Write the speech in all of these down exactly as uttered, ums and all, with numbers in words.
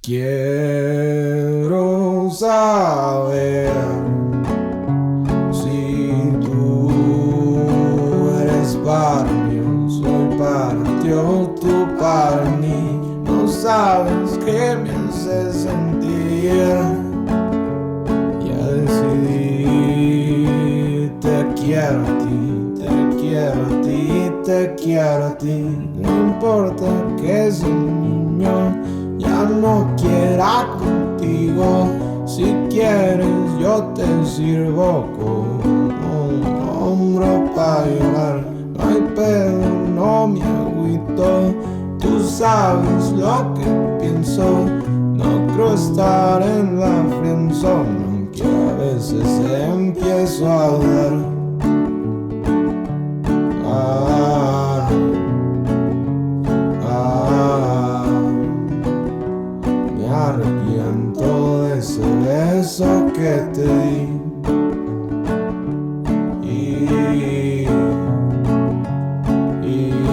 Quiero saber si tú eres para mí o soy para ti o tú para mí. No sabes qué me hace sentir. Ya decidí, te quiero a ti, te quiero a ti, te quiero a ti. No importa que ese niño ya no quiera contigo. Si quieres yo te sirvo como un hombro para llorar. No hay pedo, no me agüito. Tú sabes lo que pienso. No creo estar en la friendzone, aunque a veces empiezo a dudar. Ah, ah, me arrepiento de ese beso que te di. Y, y,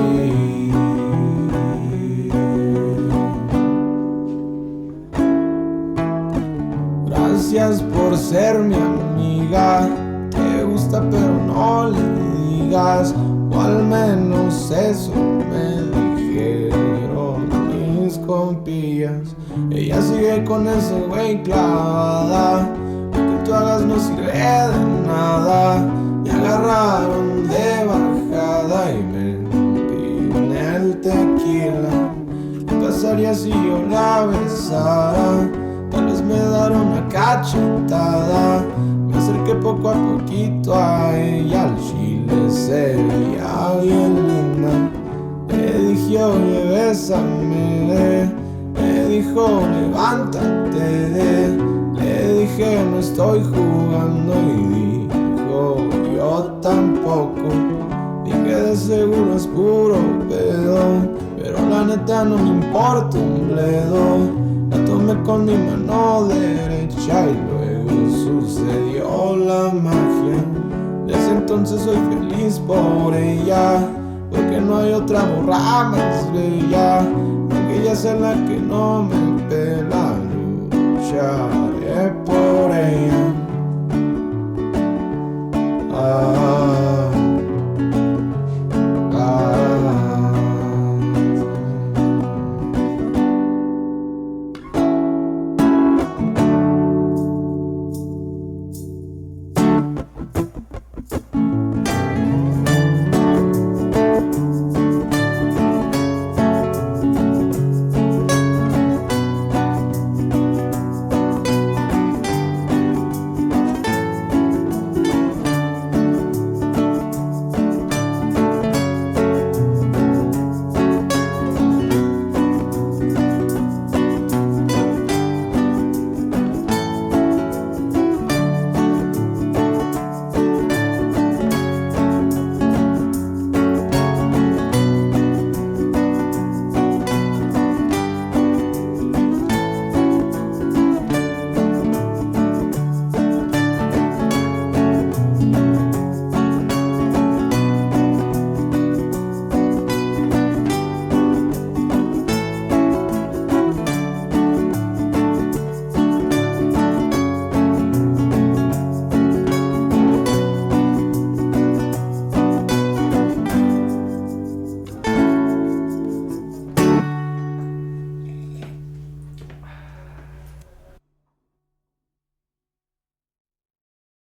gracias por ser mi amiga. Te gusta pero no le digas, o al menos eso me dijeron mis compillas. Ella sigue con ese güey clavada. Lo que tú hagas no sirve de nada. Me agarraron de bajada y me vine el tequila. ¿Qué pasaría si yo la besara? Tal vez me dará una cachetada. Me acerqué poco a poquito a ella, al chile sería bien linda. Le dije, oye, bésame. Me dijo, levántate. Le dije, no estoy jugando. Y dijo, yo tampoco. Dije, de seguro es puro pedo, pero la neta no me importa un bledo. La tomé con mi mano derecha y luego sucedió la magia. Desde entonces soy feliz por ella, porque no hay otra morra más bella. Aunque ella sea la que no me pela, lucharé por ella. Ah,